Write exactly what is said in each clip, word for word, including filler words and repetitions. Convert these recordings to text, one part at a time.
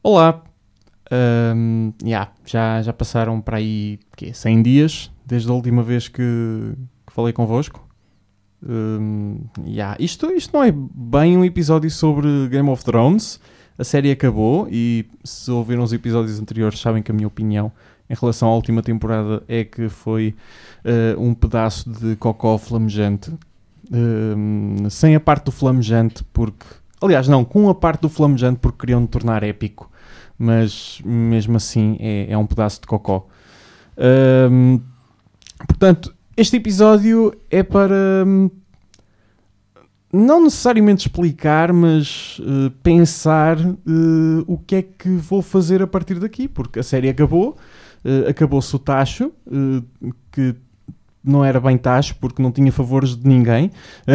Olá, um, yeah, já, já passaram para aí quê, cem dias desde a última vez que, que falei convosco. Um, yeah, isto, isto não é bem um episódio sobre Game of Thrones. A série acabou e se ouviram os episódios anteriores sabem que a minha opinião em relação à última temporada é que foi uh, um pedaço de cocó flamejante. Um, sem a parte do flamejante porque... Aliás, não, com a parte do flamejante porque queriam tornar épico. Mas mesmo assim é, é um pedaço de cocó. Um, portanto, este episódio é para um, não necessariamente explicar, mas uh, pensar uh, o que é que vou fazer a partir daqui, porque a série acabou, uh, acabou-se o tacho, uh, que não era bem tacho porque não tinha favores de ninguém,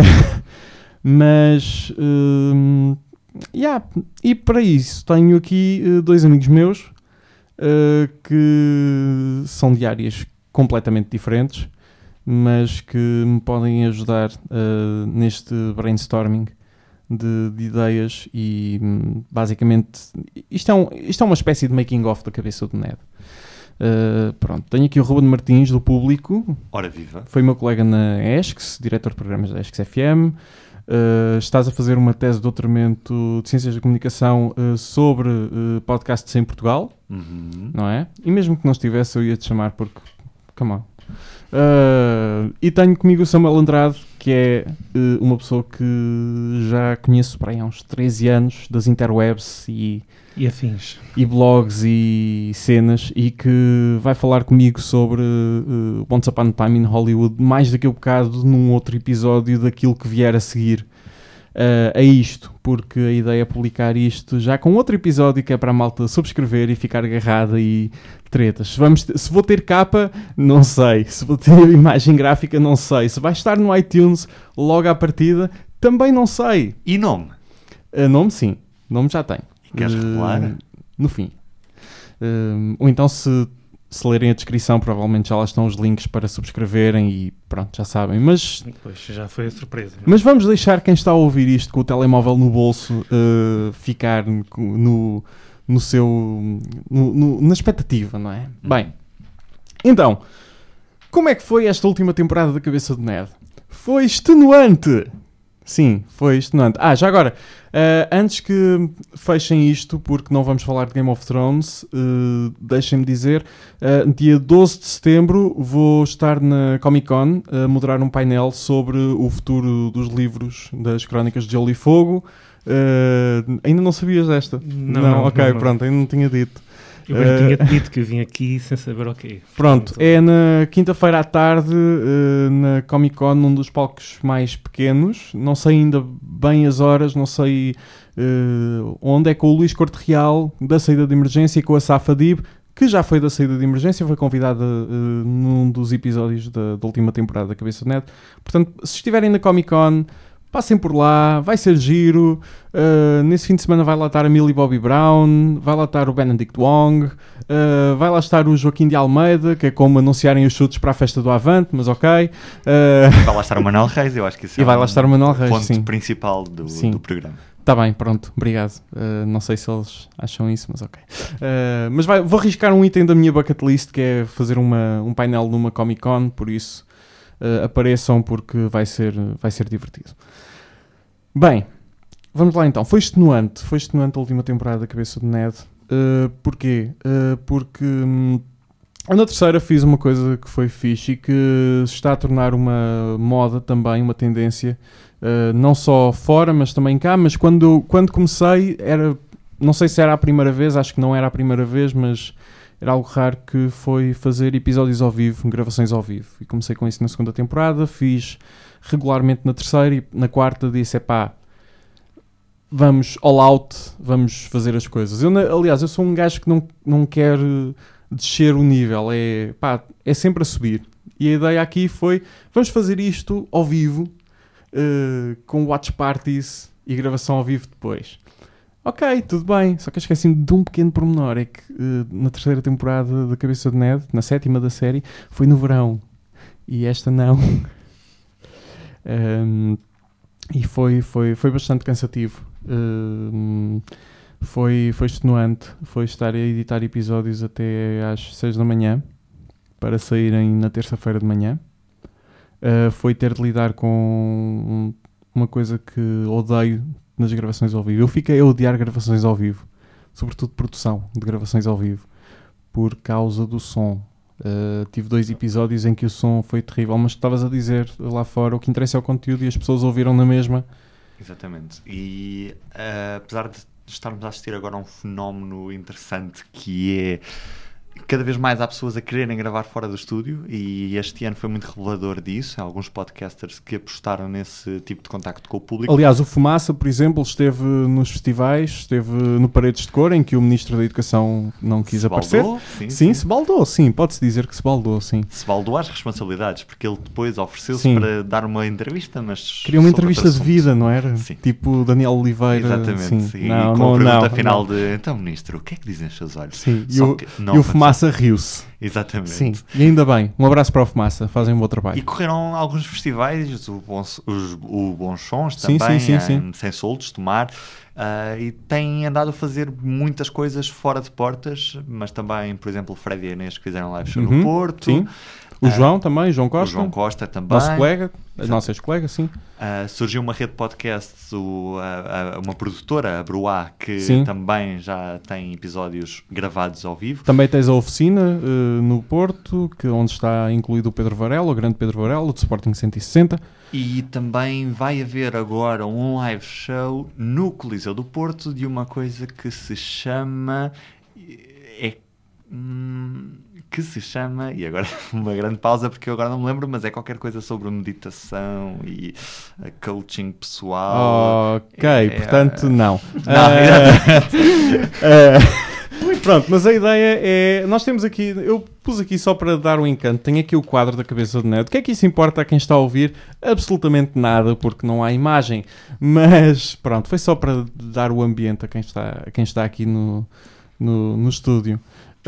mas... Uh, Yeah. E para isso tenho aqui uh, dois amigos meus uh, que são de áreas completamente diferentes, mas que me podem ajudar uh, neste brainstorming de, de ideias e um, basicamente isto é, um, isto é uma espécie de making of da cabeça do Ned. Uh, pronto, tenho aqui o Ruben Martins do Público. Ora viva. Foi meu colega na ESCS, diretor de programas da ESCS F M. Uh, estás a fazer uma tese de doutoramento de Ciências da Comunicação uh, sobre uh, podcasts em Portugal, uhum. não é? E mesmo que não estivesse eu ia te chamar porque, come on. Uh, e tenho comigo o Samuel Andrade, que é uh, uma pessoa que já conheço por aí há uns treze anos, das interwebs e, e afins, e blogs e cenas, e que vai falar comigo sobre uh, Once Upon a Time in Hollywood, mais daqui a bocado num outro episódio daquilo que vier a seguir uh, a isto, porque a ideia é publicar isto já com outro episódio que é para a malta subscrever e ficar agarrada e tretas. Se, vamos ter, se vou ter capa, não sei. Se vou ter imagem gráfica, não sei. Se vai estar no iTunes logo à partida, também não sei. E nome? Uh, nome, sim. Nome já tenho. E queres uh, revelar? No fim. Uh, ou então, se, se lerem a descrição, provavelmente já lá estão os links para subscreverem e pronto, já sabem. Mas, pois, já foi a surpresa. Não? Mas vamos deixar quem está a ouvir isto com o telemóvel no bolso uh, ficar no... no seu... No, no, na expectativa, não é? Hum. Bem, então, como é que foi esta última temporada da Cabeça de Ned? Foi extenuante! Sim, foi extenuante. Ah, já agora, uh, antes que fechem isto, porque não vamos falar de Game of Thrones, uh, deixem-me dizer, uh, dia doze de setembro vou estar na Comic Con a moderar um painel sobre o futuro dos livros das Crónicas de Gelo e Fogo. Uh, ainda não sabias desta? Não, não, não ok, não, não. Pronto, ainda não tinha dito. Eu bem uh, tinha dito que eu vim aqui sem saber o quê. Pronto, é na quinta-feira à tarde, uh, na Comic Con, num dos palcos mais pequenos. Não sei ainda bem as horas, não sei uh, onde. É com o Luís Corte Real, da Saída de Emergência, e com a Safa Dib, que já foi da Saída de Emergência, foi convidada uh, num dos episódios da, da última temporada da Cabeça de Ned. Portanto, se estiverem na Comic Con, passem por lá, vai ser giro. Uh, nesse fim de semana vai lá estar a Millie Bobby Brown, vai lá estar o Benedict Wong, uh, vai lá estar o Joaquim de Almeida, que é como anunciarem os chutes para a festa do Avante, mas ok. Uh, vai lá estar o Manuel Reis, eu acho que isso e é vai um lá estar o Manuel Reis, ponto sim. principal do, do programa. Está bem, pronto, obrigado. Uh, não sei se eles acham isso, mas ok. Uh, mas vai, vou arriscar um item da minha bucket list, que é fazer uma, um painel numa Comic Con, por isso uh, apareçam, porque vai ser, vai ser divertido. Bem, vamos lá então. Foi extenuante, foi extenuante a última temporada da Cabeça de Ned. Uh, porquê? Uh, porque hum, na terceira fiz uma coisa que foi fixe e que se está a tornar uma moda também, uma tendência, uh, não só fora, mas também cá. Mas quando, quando comecei, era, não sei se era a primeira vez, acho que não era a primeira vez, mas era algo raro, que foi fazer episódios ao vivo, gravações ao vivo. E comecei com isso na segunda temporada, fiz regularmente na terceira e na quarta disse, epá, vamos all out, vamos fazer as coisas. Eu, aliás, eu sou um gajo que não, não quer descer o nível, é, pá, é sempre a subir. E a ideia aqui foi, vamos fazer isto ao vivo, uh, com watch parties e gravação ao vivo depois. Ok, tudo bem, só que eu esqueci-me de um pequeno pormenor, é que uh, na terceira temporada da Cabeça de Ned, na sétima da série, foi no verão. E esta não. um, e foi, foi, foi bastante cansativo. Um, foi, foi extenuante. Foi estar a editar episódios até às seis da manhã para saírem na terça-feira de manhã. Uh, foi ter de lidar com uma coisa que odeio nas gravações ao vivo. Eu fiquei a odiar gravações ao vivo, sobretudo produção de gravações ao vivo, por causa do som. Uh, tive dois episódios em que o som foi terrível, mas estavas a dizer lá fora, o que interessa é o conteúdo e as pessoas ouviram na mesma. Exatamente. E uh, apesar de estarmos a assistir agora a um fenómeno interessante que é cada vez mais há pessoas a quererem gravar fora do estúdio, e este ano foi muito revelador disso. Há alguns podcasters que apostaram nesse tipo de contacto com o público. Aliás, o Fumaça, por exemplo, esteve nos festivais, esteve no Paredes de Cor, em que o Ministro da Educação não quis se aparecer. baldou, sim, sim, sim, se baldou, sim, pode-se dizer que se baldou, sim. Se baldou às responsabilidades, porque ele depois ofereceu-se Sim. para dar uma entrevista, mas... Queria uma sobre entrevista outro de assunto. vida, não era? Sim. Tipo Daniel Oliveira. Exatamente, sim. e Não, com não, a pergunta não, final não. de, então, Ministro, o que é que dizem os seus olhos? Sim, e Só o, que e não o aconteceu. Fumaça riu-se. Exatamente. Sim, e ainda bem. Um abraço para o Fumaça, fazem um bom trabalho. E correram alguns festivais, o, Bon, os, o Bons Sons Sim, também, sim, sim, em, sem soltos, tomar, uh, e têm andado a fazer muitas coisas fora de portas, mas também, por exemplo, o Fred e a Inês que fizeram live show Uhum, no Porto. sim. O Uh, João também, João Costa. O João Costa também. Nosso colega, Exato. nosso ex-colega, sim. Uh, surgiu uma rede de podcasts, o, a, a, uma produtora, a Bruá, que Sim. também já tem episódios gravados ao vivo. Também tens a oficina uh, no Porto, que, onde está incluído o Pedro Varela, o grande Pedro Varela, do Sporting cento e sessenta. E também vai haver agora um live show no Coliseu do Porto de uma coisa que se chama... É, hum, que se chama... E agora uma grande pausa porque eu agora não me lembro, mas é qualquer coisa sobre meditação e coaching pessoal. Ok, É, portanto, não. Não, Uh, uh, pronto, mas a ideia é... Nós temos aqui... Eu pus aqui só para dar um encanto. Tenho aqui o quadro da cabeça do Neto. O que é que isso importa a quem está a ouvir? Absolutamente nada, porque não há imagem. Mas, pronto, foi só para dar o ambiente a quem está, a quem está aqui no, no, no estúdio.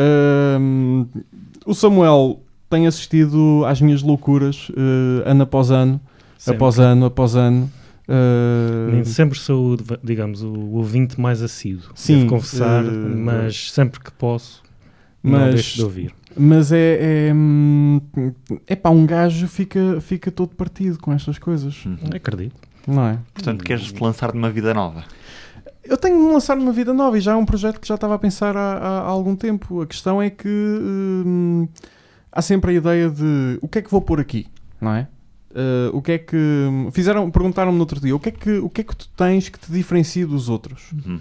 Uh, o Samuel tem assistido às minhas loucuras uh, ano após ano, Sempre. após ano, após ano. Uh, Nem sempre sou, digamos, o ouvinte mais assíduo, Sim, devo confessar, uh, mas sempre que posso, mas, não deixo de ouvir. Mas é, é, é pá, um gajo fica, fica todo partido com estas coisas, Uhum. Acredito. não é? Portanto, queres-te lançar numa vida nova? Eu tenho de me lançar numa vida nova e já é um projeto que já estava a pensar há, há, há algum tempo. A questão é que hum, há sempre a ideia de o que é que vou pôr aqui, não é? Uh, o que é que... Fizeram, perguntaram-me no outro dia, o que, é que, o que é que tu tens que te diferencia dos outros? Uhum.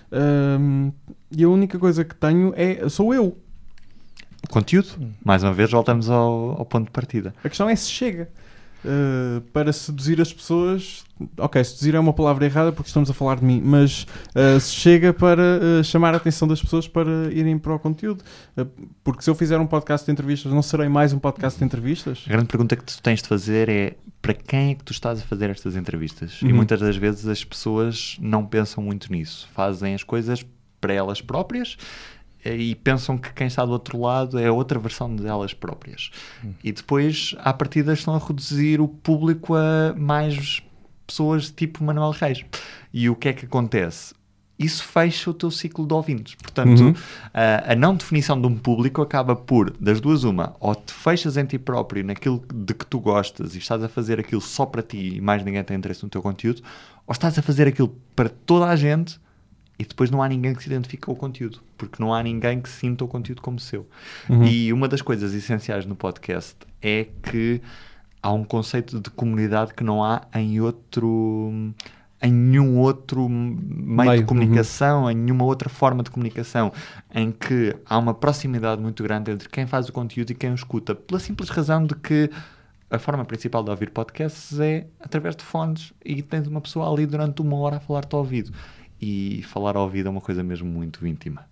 Um, e a única coisa que tenho é... Sou eu. Conteúdo? Mais uma vez voltamos ao, ao ponto de partida. A questão é se chega. Uh, para seduzir as pessoas... Ok, seduzir é uma palavra errada porque estamos a falar de mim, mas uh, se chega para uh, chamar a atenção das pessoas para irem para o conteúdo. Uh, porque se eu fizer um podcast de entrevistas, não serei mais um podcast de entrevistas? A grande pergunta que tu tens de fazer é para quem é que tu estás a fazer estas entrevistas? Uhum. E muitas das vezes as pessoas não pensam muito nisso. Fazem as coisas para elas próprias e pensam que quem está do outro lado é outra versão delas próprias. Uhum. E depois, à partida, estão a reduzir o público a mais pessoas tipo Manuel Reis. E o que é que acontece? Isso fecha o teu ciclo de ouvintes. Portanto, uhum. a, a não definição de um público acaba por, das duas uma, ou te fechas em ti próprio, naquilo de que tu gostas e estás a fazer aquilo só para ti e mais ninguém tem interesse no teu conteúdo, ou estás a fazer aquilo para toda a gente e depois não há ninguém que se identifique com o conteúdo, porque não há ninguém que sinta o conteúdo como seu. Uhum. E uma das coisas essenciais no podcast é que há um conceito de comunidade que não há em outro... em nenhum outro meio, meio de comunicação, uhum. em nenhuma outra forma de comunicação, em que há uma proximidade muito grande entre quem faz o conteúdo e quem o escuta, pela simples razão de que a forma principal de ouvir podcasts é através de fones e tens uma pessoa ali durante uma hora a falar-te ao ouvido. E falar ao ouvido é uma coisa mesmo muito íntima.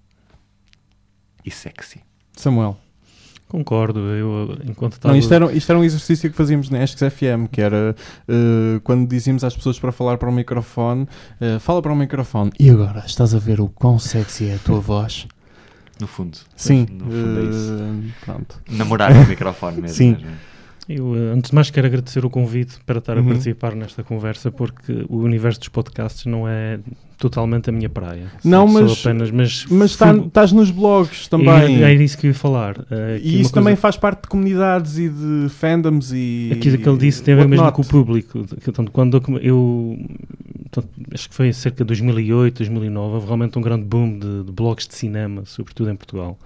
E sexy. Samuel. Concordo, eu enquanto estava... Não, isto, era, isto era um exercício que fazíamos na Esques F M, que era uh, quando dizíamos às pessoas para falar para o microfone, uh, fala para o microfone, e agora estás a ver o quão sexy é a tua voz? No fundo. Sim. No fundo é isso. Uh, pronto. Namorar com o microfone mesmo. Sim. mesmo. Eu, antes de mais, quero agradecer o convite para estar Uhum. a participar nesta conversa, porque o universo dos podcasts não é totalmente a minha praia. Não, Sou mas- apenas, mas, Mas tá- fui- estás nos blogs também. É, é disso que eu ia falar. Uh, E isso também faz parte de comunidades e de fandoms e... Aquilo que ele disse tem a ver mesmo whatnot. com o público. Portanto, quando eu, eu portanto, acho que foi cerca de dois mil e oito, dois mil e nove, houve realmente um grande boom de, de blogs de cinema, sobretudo em Portugal.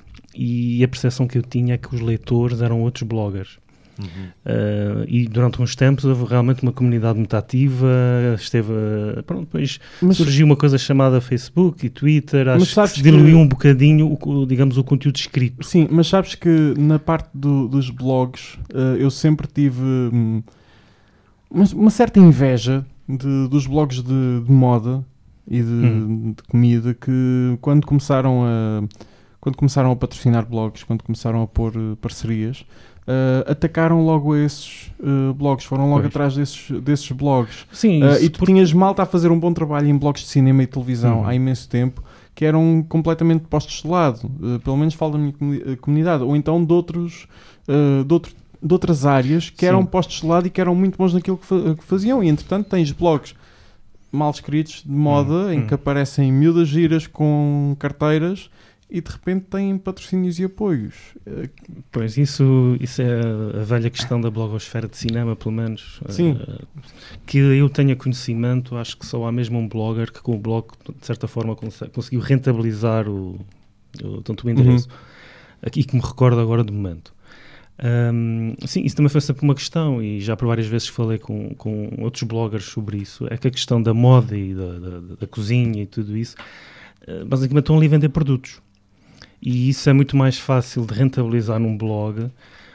E a percepção que eu tinha é que os leitores eram outros bloggers. Uhum. Uh, e durante uns tempos houve realmente uma comunidade muito ativa, esteve, a- pronto, depois Mas- surgiu uma coisa chamada Facebook e Twitter, Mas acho que sabes se diluiu que- um bocadinho, o, o- digamos, o conteúdo escrito. Sim, mas sabes que na parte do- dos blogs eh, eu sempre tive hum, uma, uma certa inveja de- dos blogs de, de moda e de, Hum. de comida que quando começaram a quando começaram a patrocinar blogs, quando começaram a pôr eh, parcerias, eh, atacaram logo esses eh, blogs, foram logo Pois. atrás desses, desses blogs. Sim, Uh, isso e tu porque- tinhas malta a fazer um bom trabalho em blogs de cinema e televisão Uhum. há imenso tempo, que eram completamente postos de lado. Uh, pelo menos falo da minha comuni- uh, comunidade. Ou então de, outros, uh, de, outro- de outras áreas que Sim. eram postos de lado e que eram muito bons naquilo que, fa- que faziam. E entretanto tens blogs mal escritos de moda Uhum. em que aparecem miúdas giras com carteiras e de repente têm patrocínios e apoios. Uh, Pois, isso, isso é a, a velha questão da blogosfera de cinema, pelo menos. Sim. Eh, que eu tenha conhecimento, acho que só há mesmo um blogger que com o blog, de certa forma, conse- conseguiu rentabilizar o, o, tanto o endereço. Aqui que me recordo agora do momento. Ahm, sim, isso também foi sempre uma questão e já por várias vezes falei com, com outros bloggers sobre isso. É que a questão da moda e da, da, da cozinha e tudo isso, eh, basicamente estão ali a vender produtos. E isso é muito mais fácil de rentabilizar num blog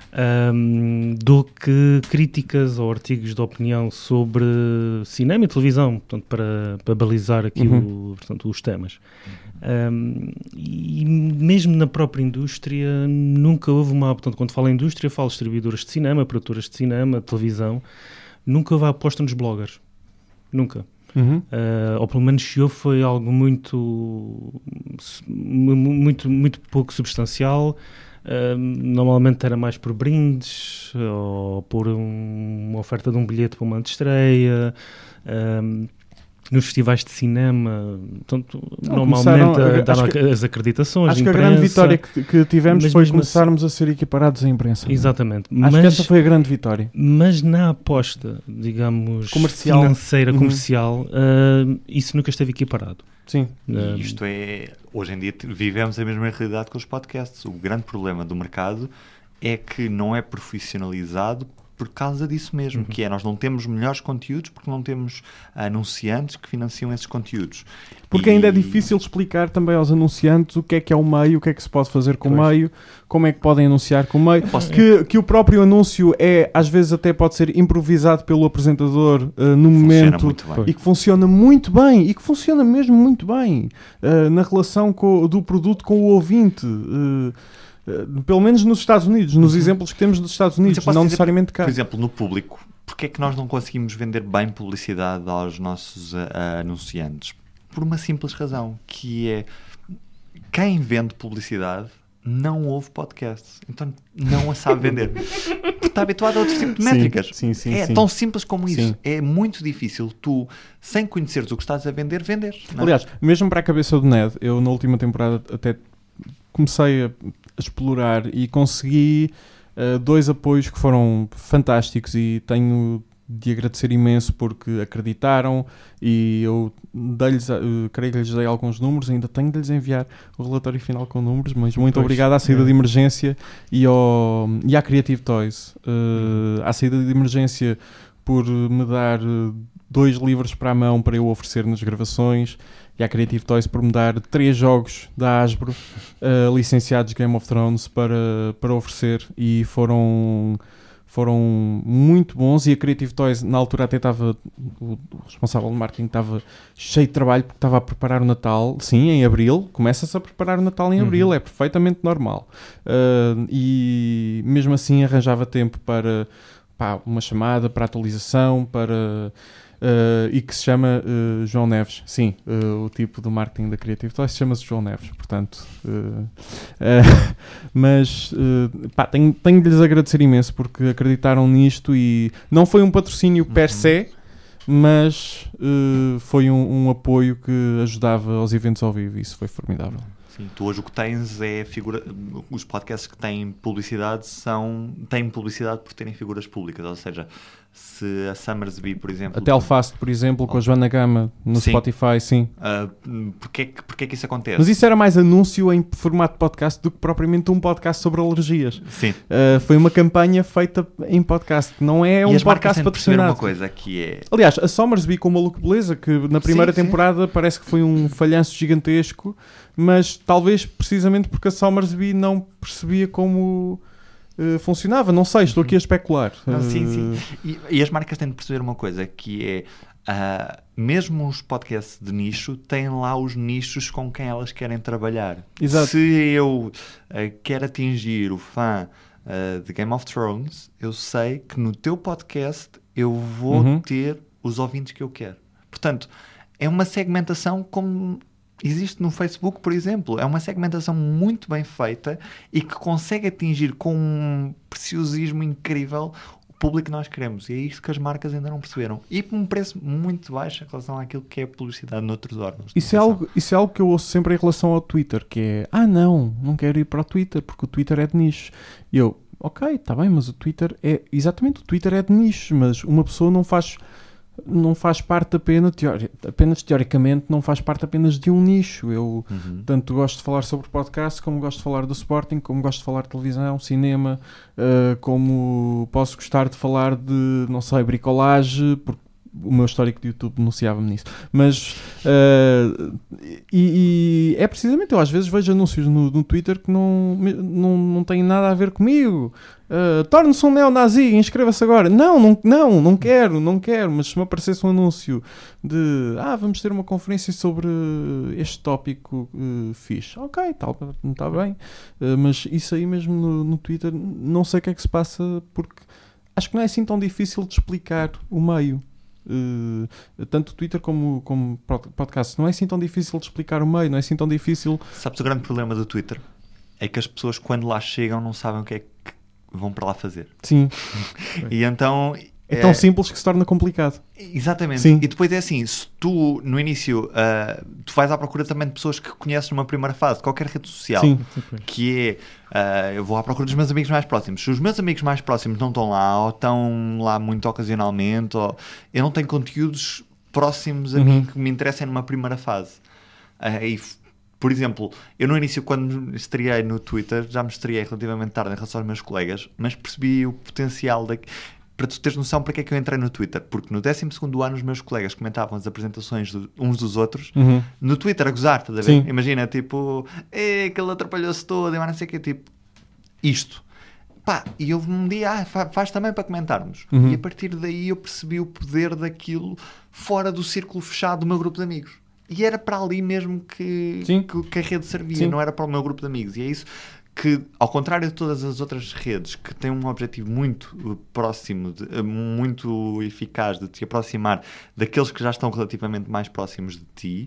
ahm, do que críticas ou artigos de opinião sobre cinema e televisão, portanto, para, para balizar aqui Uhum. o, portanto, os temas. Um, e mesmo na própria indústria nunca houve uma, portanto, quando falo em indústria falo distribuidoras de cinema, produtoras de cinema, televisão, nunca houve aposta nos bloggers, nunca. Uhum. Uh, ou pelo menos se houve foi algo muito mu- muito, muito pouco substancial. Uh, normalmente era mais por brindes ou por um- uma oferta de um bilhete para uma antestreia. Um, nos festivais de cinema, portanto, Não, normalmente começaram a- a, acho dar que- as acreditações Acho de que a imprensa. grande vitória que, que tivemos Mas foi mesmo começarmos a ser equiparados à imprensa. Exatamente. Acho mas, que essa foi a grande vitória. mas na aposta, digamos, Comercial. financeira, Uhum. comercial, uh, isso nunca esteve equiparado. Sim. Uh, E isto é, hoje em dia t- vivemos a mesma realidade com os podcasts. O grande problema do mercado é que não é profissionalizado por causa disso mesmo, Uhum. que é, nós não temos melhores conteúdos porque não temos anunciantes que financiam esses conteúdos. Porque E- ainda é difícil explicar também aos anunciantes o que é que é o meio, o que é que se pode fazer com o Pois. meio, como é que podem anunciar com o meio. Posso- Que, que o próprio anúncio é, às vezes até pode ser improvisado pelo apresentador uh, no Funciona momento muito bem. e que funciona muito bem, e que funciona mesmo muito bem uh, na relação com- do produto com o ouvinte. Uh, uh, pelo menos nos Estados Unidos, nos Uhum. exemplos que temos dos Estados Mas Unidos, eu posso não dizer, necessariamente cá. Por exemplo, no público, porque é que nós não conseguimos vender bem publicidade aos nossos ah, ah, anunciantes? Por uma simples razão, que é quem vende publicidade não ouve podcasts, então não a sabe vender. Porque está habituado a outro tipo de Sim, métricas. sim, sim, é sim. tão simples como isso. Sim. É muito difícil tu, sem conheceres o que estás a vender, vender. não é? Aliás, mesmo para a cabeça do Ned, eu na última temporada até comecei a, a explorar e consegui uh, dois apoios que foram fantásticos e tenho de agradecer imenso porque acreditaram e eu dei-lhes, uh, creio que lhes dei alguns números, ainda tenho de lhes enviar o relatório final com números, mas muito Pois, obrigado à saída é. de emergência e, ao, e à Creative Toys. Uh, à saída de emergência por me dar uh, dois livros para a mão para eu oferecer nas gravações e à Creative Toys por me dar três jogos da Hasbro uh, licenciados Game of Thrones para, para oferecer e foram, foram muito bons e a Creative Toys na altura até estava, o, o responsável de marketing estava cheio de trabalho porque estava a preparar o Natal, sim, em Abril, começa-se a preparar o Natal em Uhum. Abril, é perfeitamente normal uh, e mesmo assim arranjava tempo para pá, uma chamada, para atualização, para uh, e que se chama uh, João Neves. Sim, uh, o tipo do marketing da Creative Toys chama-se João Neves, portanto. Uh, uh, mas uh, pá, tenho, tenho de lhes agradecer imenso porque acreditaram nisto e não foi um patrocínio per Uhum. se, mas uh, foi um, um apoio que ajudava aos eventos ao vivo e isso foi formidável. Sim, tu hoje o que tens é figura. Os podcasts que têm publicidade são têm publicidade por terem figuras públicas, ou seja, se a Summersby, por exemplo. A Telfast, por exemplo, com a Joana Gama no Sim. Spotify, sim. Uh, porque, é que, porque é que isso acontece? Mas isso era mais anúncio em formato podcast do que propriamente um podcast sobre alergias. Sim. Uh, foi uma campanha feita em podcast, não é E um as marcas podcast têm de perceber patrocinado. uma coisa que é. Aliás, a Somersby com o Maluco Beleza, que na primeira Sim, sim. temporada parece que foi um falhanço gigantesco, mas talvez precisamente porque a Somersby não percebia como uh, funcionava. Não sei, estou aqui a especular. Não, sim, Uh, sim. E, e as marcas têm de perceber uma coisa que é. Uh, mesmo os podcasts de nicho têm lá os nichos com quem elas querem trabalhar. Exato. Se eu uh, quero atingir o fã uh, de Game of Thrones, eu sei que no teu podcast eu vou Uhum. ter os ouvintes que eu quero. Portanto, é uma segmentação como existe no Facebook, por exemplo. É uma segmentação muito bem feita e que consegue atingir com um preciosismo incrível o público que nós queremos. E é isto que as marcas ainda não perceberam. E por um preço muito baixo em relação àquilo que é publicidade noutros órgãos. de Isso é, comunicação. algo, isso é algo que eu ouço sempre em relação ao Twitter, que é, ah não, não quero ir para o Twitter, porque o Twitter é de nicho. E eu, ok, está bem, mas o Twitter é, exatamente, o Twitter é de nicho, mas uma pessoa não faz, não faz parte apenas, teori, apenas teoricamente, não faz parte apenas de um nicho. Eu Uhum. tanto gosto de falar sobre podcast, como gosto de falar do Sporting, como gosto de falar de televisão, cinema, uh, como posso gostar de falar de, não sei, bricolagem, porque o meu histórico de YouTube denunciava-me nisso. Mas uh, e, e é precisamente, eu às vezes vejo anúncios no, no Twitter que não, não, não têm nada a ver comigo. Uh, torne-se um neonazi, inscreva-se agora. Não, não, não, não quero, não quero. Mas se me aparecesse um anúncio de ah, vamos ter uma conferência sobre este tópico uh, fixe. Ok, está tá bem. Uh, mas isso aí mesmo no, no Twitter, não sei o que é que se passa, porque acho que não é assim tão difícil de explicar o meio. Uh, tanto o Twitter como, como podcast, não é assim tão difícil de explicar o meio, não é assim tão difícil. Sabes o grande problema do Twitter? É que as pessoas quando lá chegam não sabem o que é que vão para lá fazer. Sim, E então... é tão simples que se torna complicado. Exatamente. Sim. E depois é assim, se tu no início uh, tu vais à procura também de pessoas que conheces numa primeira fase, de qualquer rede social, Sim. que é uh, eu vou à procura dos meus amigos mais próximos. Se os meus amigos mais próximos não estão lá, ou estão lá muito ocasionalmente, ou eu não tenho conteúdos próximos a Uhum. mim que me interessem numa primeira fase. Uh, e, por exemplo, eu no início, quando estreiei no Twitter, já me estreiei relativamente tarde em relação aos meus colegas, mas percebi o potencial da... Para tu teres noção para que é que eu entrei no Twitter. Porque no décimo segundo ano os meus colegas comentavam as apresentações de uns dos outros Uhum. no Twitter a gozar, estás a ver? Sim. Imagina, tipo, é que ele atrapalhou-se todo, e não sei o que, tipo, isto. Pá, e houve um dia, ah, fa- faz também para comentarmos. Uhum. E a partir daí eu percebi o poder daquilo fora do círculo fechado do meu grupo de amigos. E era para ali mesmo que, Sim. que, que a rede servia, Sim. não era para o meu grupo de amigos. E é isso que, ao contrário de todas as outras redes que têm um objetivo muito uh, próximo, de, uh, muito eficaz de te aproximar daqueles que já estão relativamente mais próximos de ti,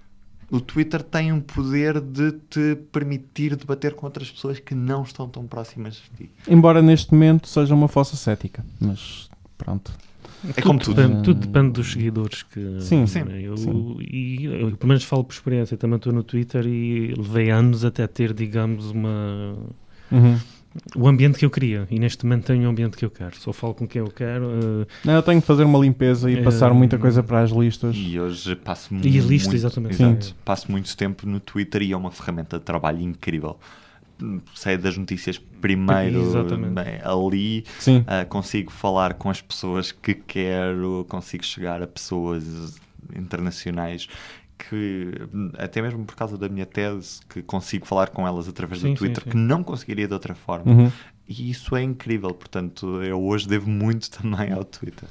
o Twitter tem um poder de te permitir debater com outras pessoas que não estão tão próximas de ti. Embora neste momento seja uma fossa cética, mas pronto. É como tudo. Depende, tudo depende dos seguidores que Sim, sim, eu, sim. E eu, pelo menos falo por experiência, também estou no Twitter e levei anos até ter, digamos, uma Uhum. o ambiente que eu queria, e neste momento tenho o ambiente que eu quero, só falo com quem eu quero. uh, Não, eu tenho que fazer uma limpeza e É, passar muita coisa para as listas. E hoje passo E a muito, lista, exatamente. exato, Sim. passo muito tempo no Twitter e é uma ferramenta de trabalho incrível. Sei das notícias primeiro, Exatamente. bem, ali Sim. uh, consigo falar com as pessoas que quero, consigo chegar a pessoas internacionais que, até mesmo por causa da minha tese, que consigo falar com elas através Sim, do Twitter, sim, sim. que não conseguiria de outra forma. Uhum. E isso é incrível, portanto eu hoje devo muito também ao Twitter.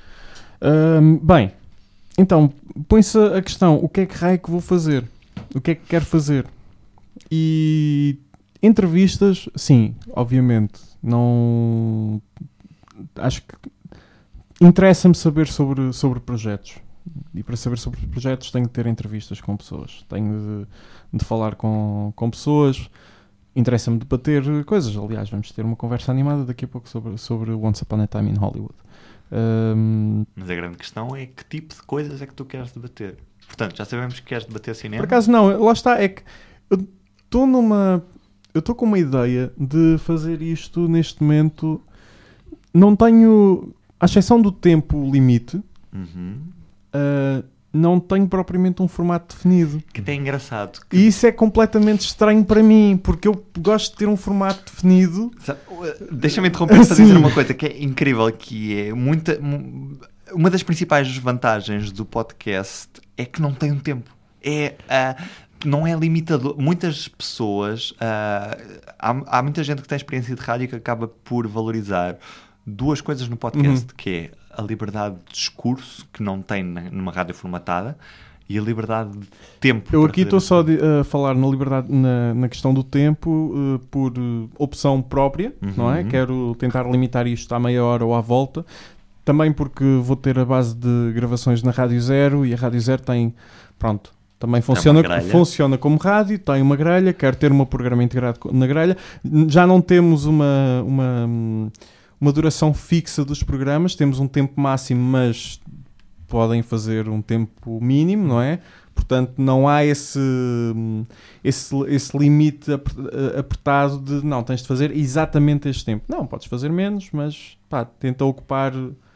Hum, bem, então põe-se a questão: o que é que raio que vou fazer? O que é que quero fazer? E entrevistas, sim, obviamente. Não acho que interessa-me saber sobre, sobre projetos. E para saber sobre projetos tenho de ter entrevistas com pessoas. Tenho de, de falar com, com pessoas. Interessa-me debater coisas. Aliás, vamos ter uma conversa animada daqui a pouco sobre, sobre Once Upon a Time in Hollywood. Um, Mas a grande questão é que tipo de coisas é que tu queres debater. Portanto, já sabemos que queres debater cinema. Por acaso não, lá está, é que eu estou numa... Eu estou com uma ideia de fazer isto neste momento. Não tenho... À exceção do tempo limite... Uhum. Uh, não tenho propriamente um formato definido. Que até é engraçado. Que... E isso é completamente estranho para mim, porque eu gosto de ter um formato definido. Deixa-me interromper para dizer uma coisa que é incrível, que é muita... Uma das principais vantagens do podcast é que não tem um tempo. É... Uh, não é limitador. Muitas pessoas... Uh, há, há muita gente que tem experiência de rádio que acaba por valorizar duas coisas no podcast, uhum. que é a liberdade de discurso, que não tem numa rádio formatada, e a liberdade de tempo. Eu aqui estou só a uh, falar na liberdade, na, na questão do tempo, uh, por uh, opção própria, uhum. não é? Quero tentar limitar isto à meia hora ou à volta. Também porque vou ter a base de gravações na Rádio Zero, e a Rádio Zero tem, pronto, também funciona, funciona como rádio, tem uma grelha, quero ter o meu programa integrado na grelha. Já não temos uma... uma uma duração fixa dos programas, temos um tempo máximo, mas podem fazer um tempo mínimo, não é? Portanto, não há esse, esse, esse limite apertado de, não, tens de fazer exatamente este tempo. Não, podes fazer menos, mas pá, tenta ocupar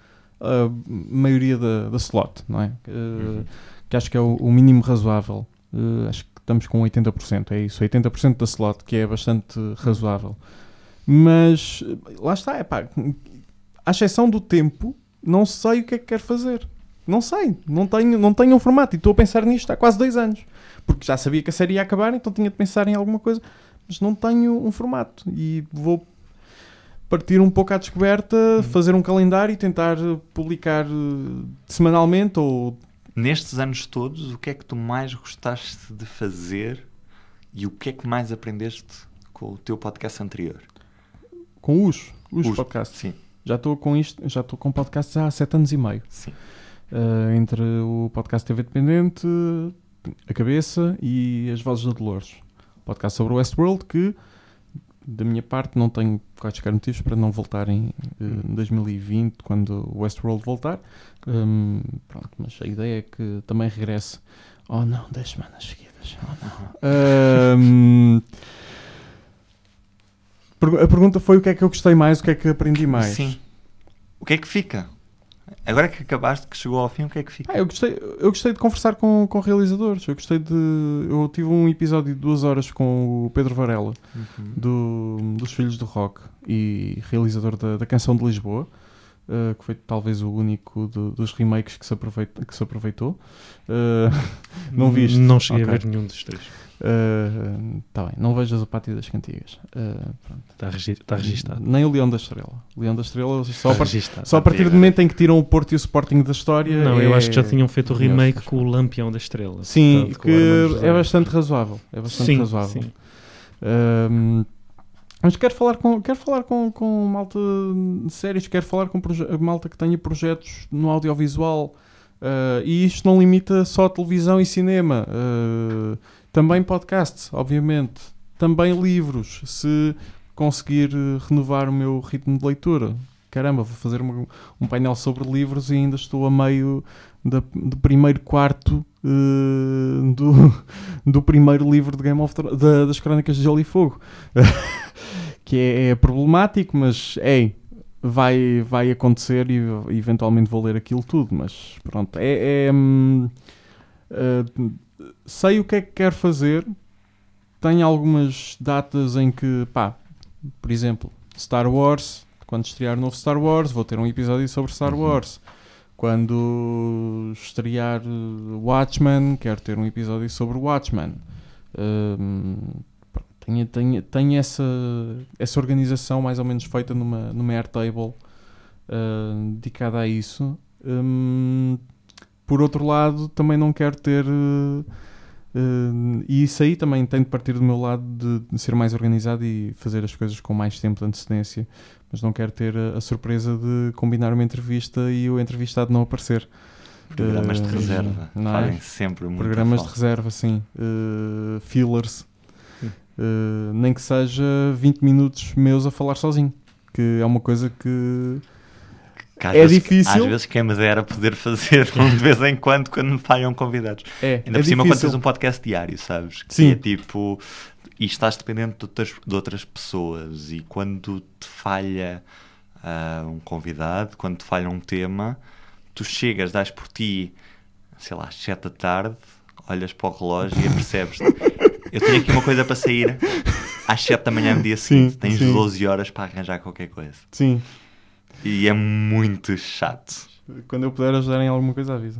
a maioria da, da slot, não é? Uhum. Uh, que acho que é o, o mínimo razoável. Uh, acho que estamos com oitenta por cento, é isso, oitenta por cento da slot, que é bastante razoável. Mas, lá está, é pá, à exceção do tempo, não sei o que é que quero fazer. Não sei, não tenho, não tenho um formato. E estou a pensar nisto há quase dois anos. Porque já sabia que a série ia acabar, então tinha de pensar em alguma coisa. Mas não tenho um formato. E vou partir um pouco à descoberta, uhum. fazer um calendário e tentar publicar uh, semanalmente ou... Nestes anos todos, o que é que tu mais gostaste de fazer e o que é que mais aprendeste com o teu podcast anterior? Com os, os, os podcasts. Sim. Já estou com isto, já estou com podcasts há sete anos e meio. Sim. Uh, entre o podcast T V Dependente, A Cabeça e As Vozes da Dolores. Podcast sobre o Westworld que, da minha parte, não tenho quaisquer motivos para não voltar em uh, dois mil e vinte, quando o Westworld voltar. Um, pronto, mas a ideia é que também regresse. Oh não, dez semanas seguidas. Oh não. um, A pergunta foi o que é que eu gostei mais, o que é que aprendi mais. Sim. O que é que fica? Agora que acabaste, que chegou ao fim, o que é que fica? Ah, eu, gostei, eu gostei de conversar com, com realizadores. Eu gostei de... Eu tive um episódio de duas horas com o Pedro Varela, uhum. do, dos Filhos do Rock, e realizador da, da Canção de Lisboa, uh, que foi talvez o único de, dos remakes que se, aproveita, que se aproveitou. Uh, não viste? Não cheguei okay. a ver nenhum dos três. Uh, tá bem, não vejas o Pátio das Cantigas. Uh, está, regi- está registado. Nem o Leão da Estrela. O Leão da Estrela só, par- registado. só a partir do momento em que tiram o Porto e o Sporting da história. Não, é... eu acho que já tinham feito o remake com o Lampião da Estrela. Sim, portanto, que é bastante razoável. É bastante sim, razoável. Sim. Um, mas quero falar com, quero falar com, com malta de séries, quero falar com proje- malta que tenha projetos no audiovisual. Uh, e isto não limita só a televisão e cinema. Uh, Também podcasts, obviamente. Também livros, se conseguir renovar o meu ritmo de leitura. Caramba, vou fazer uma, um painel sobre livros e ainda estou a meio da, do primeiro quarto uh, do, do primeiro livro de Game of Thrones, da, das Crónicas de Gelo e Fogo. Que é, é problemático, mas é, vai, vai acontecer e eventualmente vou ler aquilo tudo. Mas pronto, é... é hum, uh, sei o que é que quero fazer. Tenho algumas datas em que, pá, por exemplo, Star Wars, quando estrear o novo Star Wars, vou ter um episódio sobre Star uhum. Wars. Quando estrear Watchmen, quero ter um episódio sobre Watchmen. Um, tenho, tenho, tenho essa, essa organização mais ou menos feita numa, numa Airtable uh, dedicada a isso. Um, Por outro lado, também não quero ter... Uh, uh, e isso aí também tem de partir do meu lado de, de ser mais organizado e fazer as coisas com mais tempo de antecedência. mas não quero ter a, a surpresa de combinar uma entrevista e o entrevistado não aparecer. Programas de Uh, reserva não é? fazem sempre muito Programas de falta. reserva, sim. Uh, fillers. Uh, nem que seja vinte minutos meus a falar sozinho, que é uma coisa que Que às é vezes, difícil. Às vezes quem me dera poder fazer um de vez em quando quando me falham convidados. É, Ainda é por cima quando difícil. tens um podcast diário, sabes? Que Sim. é tipo... E estás dependente de outras, de outras pessoas. E quando te falha uh, um convidado, quando te falha um tema, tu chegas, dás por ti, sei lá, às sete da tarde, olhas para o relógio e percebes... Eu tenho aqui uma coisa para sair às sete da manhã no dia seguinte. Sim, Tens sim. doze horas para arranjar qualquer coisa. Sim. E é muito chato. Quando eu puder ajudar em alguma coisa, avisa.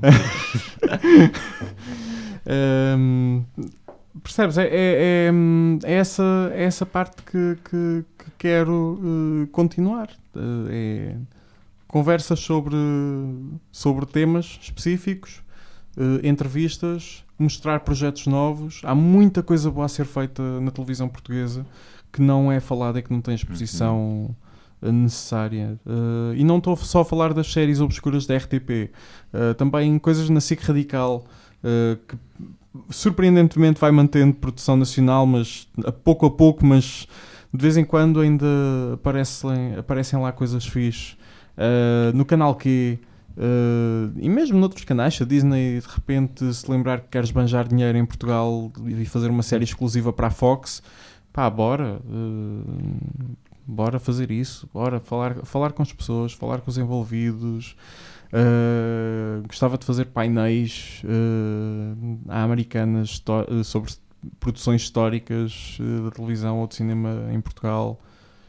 um, percebes? É, é, é, é, essa, é essa parte que, que, que quero uh, continuar. Uh, é conversas sobre, sobre temas específicos, uh, entrevistas, mostrar projetos novos. Há muita coisa boa a ser feita na televisão portuguesa que não é falada e que não tem exposição uhum. necessária. Uh, e não estou só a falar das séries obscuras da R T P. Uh, também coisas na S I C Radical, uh, que surpreendentemente vai mantendo produção nacional, mas a pouco a pouco, mas de vez em quando ainda aparecem, aparecem lá coisas fixe. Uh, no canal Q, uh, e mesmo noutros canais, se a Disney de repente se lembrar que quer esbanjar dinheiro em Portugal e fazer uma série exclusiva para a Fox, pá, bora, uh, bora fazer isso, bora falar, falar com as pessoas, falar com os envolvidos. Uh, gostava de fazer painéis uh, americanas histó- sobre produções históricas uh, da televisão ou de cinema em Portugal.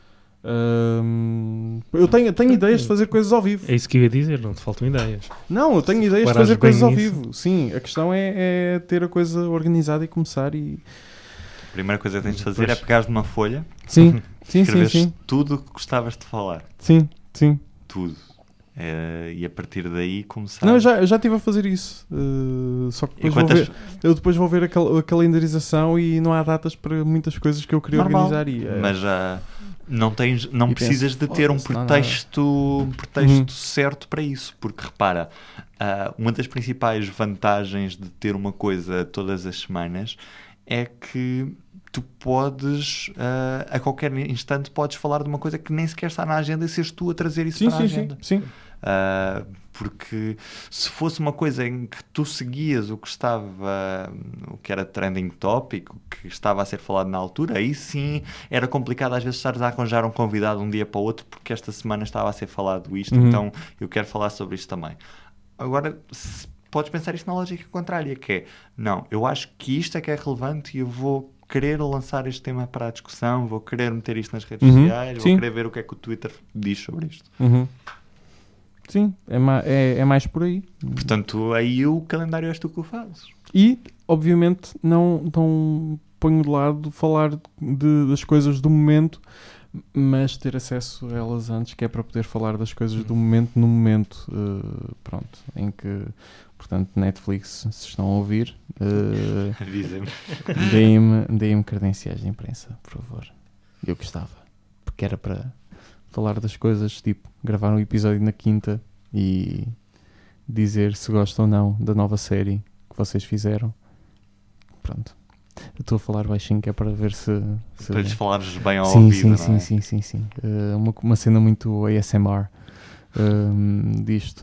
Uh, eu tenho, tenho ideias de fazer coisas ao vivo. É isso que eu ia dizer, não te faltam ideias. Não, eu tenho ideias de Reparares fazer bem coisas ao nisso. vivo. Sim, a questão é, é ter a coisa organizada e começar e... A primeira coisa que tens de fazer Pois. é pegares numa folha, Sim, sim, sim, escreveres sim. tudo o que gostavas de falar. Sim, sim. Tudo. É, e a partir daí começar... Não, eu já, eu já estive a fazer isso. Uh, só que E depois vou quantas- ver, eu depois vou ver a, cal- a calendarização e não há datas para muitas coisas que eu queria Normal, organizar. E, uh, mas já não, tens, não E precisas penso, de ter um foda-se, não há pretexto, um pretexto Uhum. certo para isso, porque repara, ah, uma das principais vantagens de ter uma coisa todas as semanas é que tu podes, ah, a qualquer instante podes falar de uma coisa que nem sequer está na agenda e seres tu a trazer isso sim, para a sim, sim, agenda. sim. Uh, porque se fosse uma coisa em que tu seguias o que estava, o que era trending topic, o que estava a ser falado na altura, aí sim era complicado às vezes estares a arranjar um convidado um dia para o outro porque esta semana estava a ser falado isto, Uhum. então eu quero falar sobre isto também. Agora, se, podes pensar isto na lógica contrária, que é, não, eu acho que isto é que é relevante e eu vou querer lançar este tema para a discussão, vou querer meter isto nas redes Uhum. sociais, Sim. vou querer ver o que é que o Twitter diz sobre isto. Uhum. Sim, é, ma- é, é mais por aí. Portanto, aí o calendário és tu que o fazes. E, obviamente, não, não ponho de lado falar de, das coisas do momento, mas ter acesso a elas antes, que é para poder falar das coisas do momento no momento, uh, pronto, em que, portanto, Netflix, se estão a ouvir, uh, Avisem-me. deem-me, deem-me credenciais de imprensa, por favor. Eu gostava, porque era para falar das coisas, tipo, gravar um episódio na quinta e dizer se gostam ou não da nova série que vocês fizeram. Pronto. Eu estou a falar baixinho que é para ver se... se... Para lhes falares bem ao sim, ouvido, sim, não é? sim, sim, sim, sim. Uh, uma, uma cena muito A S M R um, disto.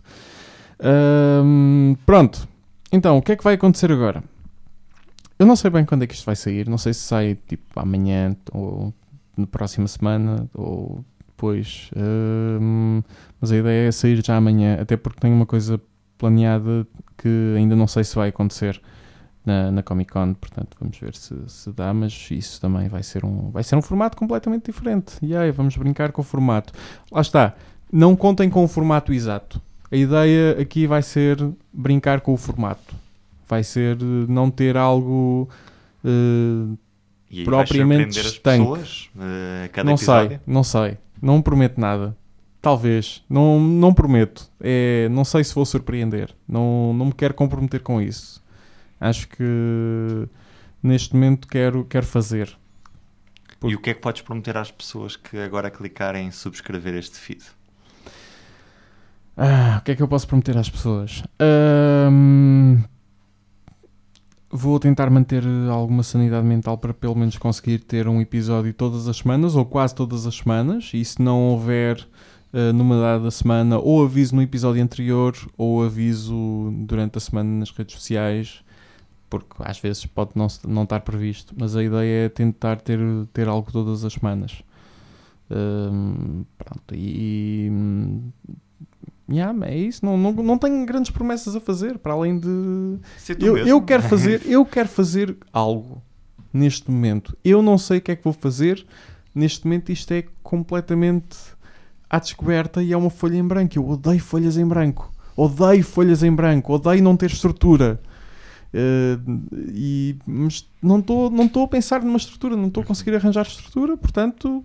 Um, pronto. Então, o que é que vai acontecer agora? Eu não sei bem quando é que isto vai sair. Não sei se sai tipo amanhã ou na próxima semana ou depois. Um, mas a ideia é sair já amanhã, até porque tenho uma coisa planeada que ainda não sei se vai acontecer na, na Comic Con, portanto vamos ver se, se dá, mas isso também vai ser um, vai ser um formato completamente diferente. E aí, vamos brincar com o formato. Lá está, não contem com o formato exato. A ideia aqui vai ser brincar com o formato. Vai ser uh, não ter algo uh, E aí propriamente vais surpreender as estanque. pessoas uh, a cada não episódio. sei, não sei. Não prometo nada. Talvez. Não, não prometo. É, não sei se vou surpreender. Não, não me quero comprometer com isso. Acho que neste momento quero, quero fazer. E o que é que podes prometer às pessoas que agora clicarem em subscrever este feed? Ah, o que é que eu posso prometer às pessoas? Ahm, vou tentar manter alguma sanidade mental para pelo menos conseguir ter um episódio todas as semanas, ou quase todas as semanas, e se não houver uh, numa dada semana, ou aviso no episódio anterior, ou aviso durante a semana nas redes sociais, porque às vezes pode não, não estar previsto, mas a ideia é tentar ter, ter algo todas as semanas. Um, pronto, e... Yeah, é isso, não, não, não tenho grandes promessas a fazer, para além de... Eu, eu, quero fazer, eu quero fazer algo neste momento. Eu não sei o que é que vou fazer. Neste momento isto é completamente à descoberta e é uma folha em branco. Eu odeio folhas em branco. Odeio folhas em branco. Odeio não ter estrutura. Uh, e, mas não estou não estou a pensar numa estrutura, não estou a conseguir arranjar estrutura, portanto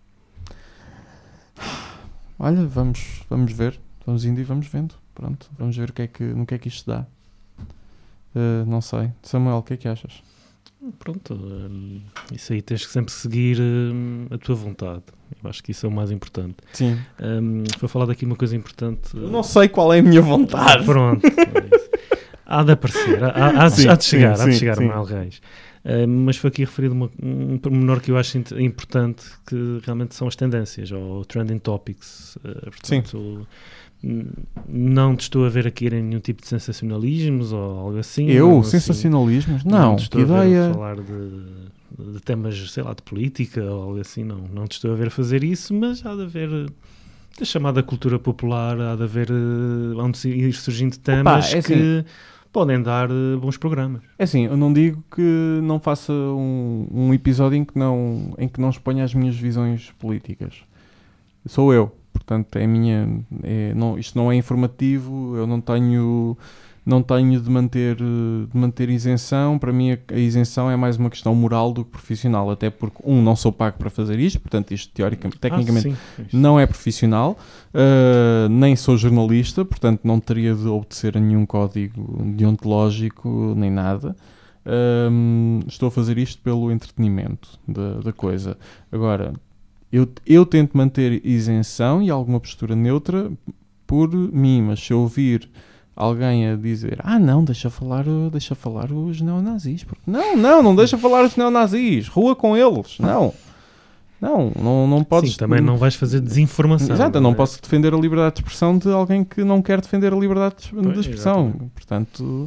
olha, vamos, vamos ver, vamos indo e vamos vendo, pronto, vamos ver o que é que, no que é que isto dá. Uh, não sei, Samuel, o que é que achas? Pronto, um, isso aí tens que sempre seguir um, a tua vontade. Eu acho que isso é o mais importante. Sim. Um, vou falar daqui uma coisa importante. Eu não sei qual é a minha vontade. Ah, pronto. Há de aparecer, há, há, de, sim, há de chegar, sim, há de chegar, sim, Manuel Reis. Uh, mas foi aqui referido uma, um pormenor que eu acho importante, que realmente são as tendências, ou trending topics. Uh, portanto, n- não te estou a ver aqui em nenhum tipo de sensacionalismos ou algo assim. Eu? Não, sensacionalismos? Assim, não, não te estou que a ver ideia. a falar de, de temas, sei lá, de política ou algo assim, não. Não te estou a ver fazer isso, mas há de haver... a chamada cultura popular, há de haver uh, onde ir surgindo temas Opa, é que assim, podem dar uh, bons programas. É assim, eu não digo que não faça um, um episódio em que não, em que não exponha as minhas visões políticas. Sou eu, portanto, é a minha, é, não, isto não é informativo, eu não tenho, não tenho de manter, de manter isenção. Para mim a, a isenção é mais uma questão moral do que profissional, até porque, um, não sou pago para fazer isto, portanto isto teoricamente, tecnicamente ah, sim, não é profissional, uh, nem sou jornalista, portanto não teria de obedecer a nenhum código deontológico, nem nada. Um, estou a fazer isto pelo entretenimento da, da coisa. Agora, eu, eu tento manter isenção e alguma postura neutra por mim, mas se eu ouvir alguém a dizer, ah não, deixa falar, deixa falar os neonazis, porque não, não, não deixa falar os neonazis, rua com eles, não, não, não, não podes... Sim, também não vais fazer desinformação. Exato, eu não é? posso defender a liberdade de expressão de alguém que não quer defender a liberdade de Pois, expressão, exatamente. portanto,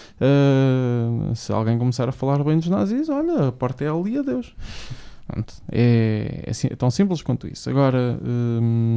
uh, se alguém começar a falar bem dos nazis, olha, a porta é ali, adeus. Pronto, é, é, é tão simples quanto isso. Agora, hum,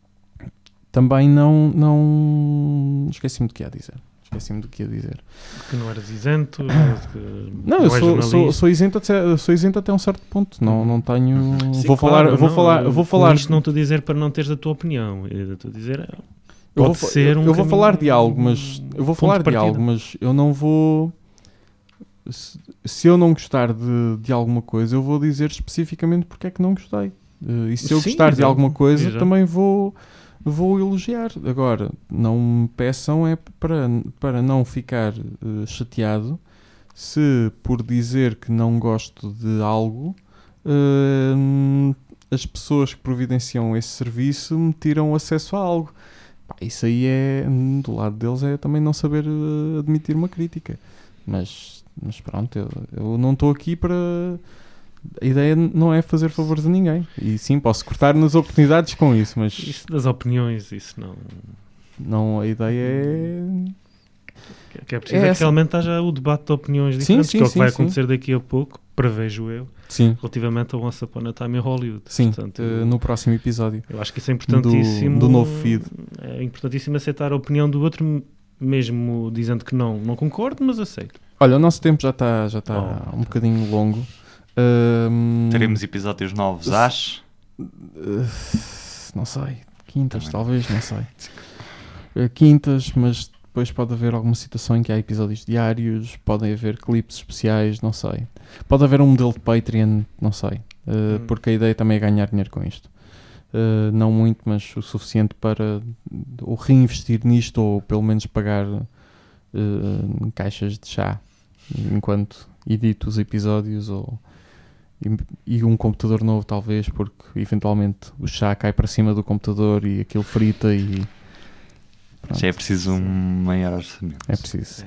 também não, não... Esqueci-me do que ia dizer. Esqueci-me do que ia dizer. Que não eras isento. Que Não, não eu és sou, sou, jornalista. sou, isento até, sou isento até um certo ponto. Não, não tenho... Sim, vou falar... claro, vou não, falar, eu- vou com falar isto não estou a dizer para não teres a tua opinião. Eu estou a dizer... eu Pode vou, ser um eu vou caminho- falar de algo, mas... Eu vou ponto falar de de partida. algo, mas eu não vou... Se, se eu não gostar de, de alguma coisa, eu vou dizer especificamente porque é que não gostei. Uh, e se eu Sim, gostar de exato, alguma coisa, exato. também vou, vou elogiar. Agora, não me peçam é para, para não ficar uh, chateado se por dizer que não gosto de algo, uh, as pessoas que providenciam esse serviço me tiram acesso a algo. Pá, isso aí é, do lado deles, é também não saber uh, admitir uma crítica. Mas, mas pronto, eu, eu não estou aqui para... A ideia não é fazer favores a ninguém. E sim, posso cortar nas oportunidades com isso, mas Isso das opiniões, isso não... não, a ideia é... Que- Que é preciso É é essa. que realmente haja o debate de opiniões Sim, diferentes, sim, que é o que sim, vai sim. acontecer daqui a pouco, prevejo eu, Sim, relativamente a Once Upon a Time in Hollywood. sim, Portanto, uh, no próximo episódio. eu acho que isso é importantíssimo. Do- do novo feed. É importantíssimo aceitar a opinião do outro, mesmo dizendo que não, não concordo, mas aceito. Olha, o nosso tempo já está já tá Oh. um bocadinho longo. Ahm, Teremos episódios novos, acho. Uh, não sei, quintas Também. talvez, não sei. Uh, quintas, mas depois pode haver alguma situação em que há episódios diários, podem haver clipes especiais, não sei. Pode haver um modelo de Patreon, não sei. Uh, Hum. Porque a ideia também é ganhar dinheiro com isto. Uh, não muito, mas o suficiente para ou reinvestir nisto ou pelo menos pagar uh, caixas de chá enquanto edito os episódios ou e, e um computador novo talvez, porque eventualmente o chá cai para cima do computador e aquilo frita e... Pronto. Já é preciso um maior orçamento. É preciso, sim.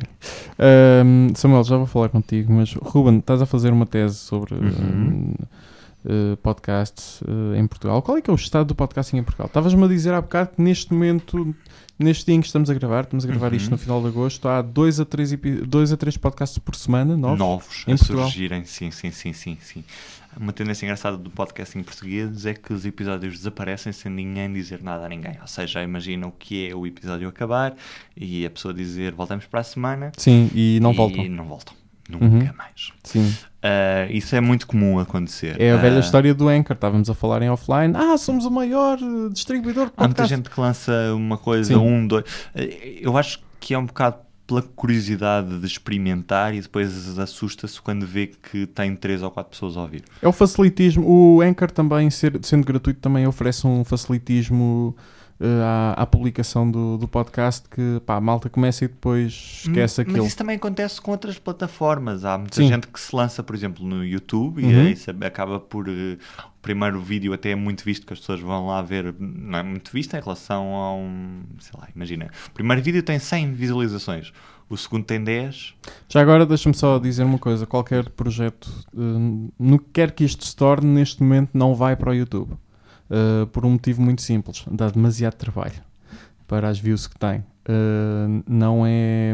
Um, Samuel, já vou falar contigo, mas Ruben, estás a fazer uma tese sobre Uhum. um, uh, podcasts uh, em Portugal. Qual é que é o estado do podcasting em Portugal? Estavas-me a dizer há bocado que neste momento, neste dia em que estamos a gravar, estamos a gravar Uhum. isto no final de agosto, há dois a três, epi- dois a três podcasts por semana, novos, Novos em a Portugal. surgirem, sim, sim, sim, sim, sim. Uma tendência engraçada do podcasting português é que os episódios desaparecem sem ninguém dizer nada a ninguém. Ou seja, imagina o que é o episódio acabar e a pessoa dizer voltamos para a semana. Sim, e não e voltam. não voltam. Nunca Uhum. mais. Sim. Uh, isso é muito comum acontecer. É a velha Uh, história do Anchor. Estávamos a falar em offline. Ah, somos o maior uh, distribuidor de Há muita podcast. gente que lança uma coisa, Sim. um, dois. Uh, Eu acho que é um bocado pela curiosidade de experimentar e depois assusta-se quando vê que tem três ou quatro pessoas a ouvir. É o facilitismo. O Anchor também, ser, sendo gratuito, também oferece um facilitismo uh, à, à publicação do, do podcast que, pá, a malta começa e depois esquece Mas aquilo. isso também acontece com outras plataformas. Há muita Sim. gente que se lança, por exemplo, no YouTube Uhum. e aí isso acaba por... uh, o primeiro vídeo até é muito visto, que as pessoas vão lá ver, não é muito visto em relação a um... Sei lá, imagina. O primeiro vídeo tem cem visualizações. O segundo tem dez. Já agora deixa-me só dizer uma coisa. Qualquer projeto, uh, no que quer que isto se torne, neste momento não vai para o YouTube. Uh, por um motivo muito simples. Dá demasiado trabalho para as views que tem. Uh, não é...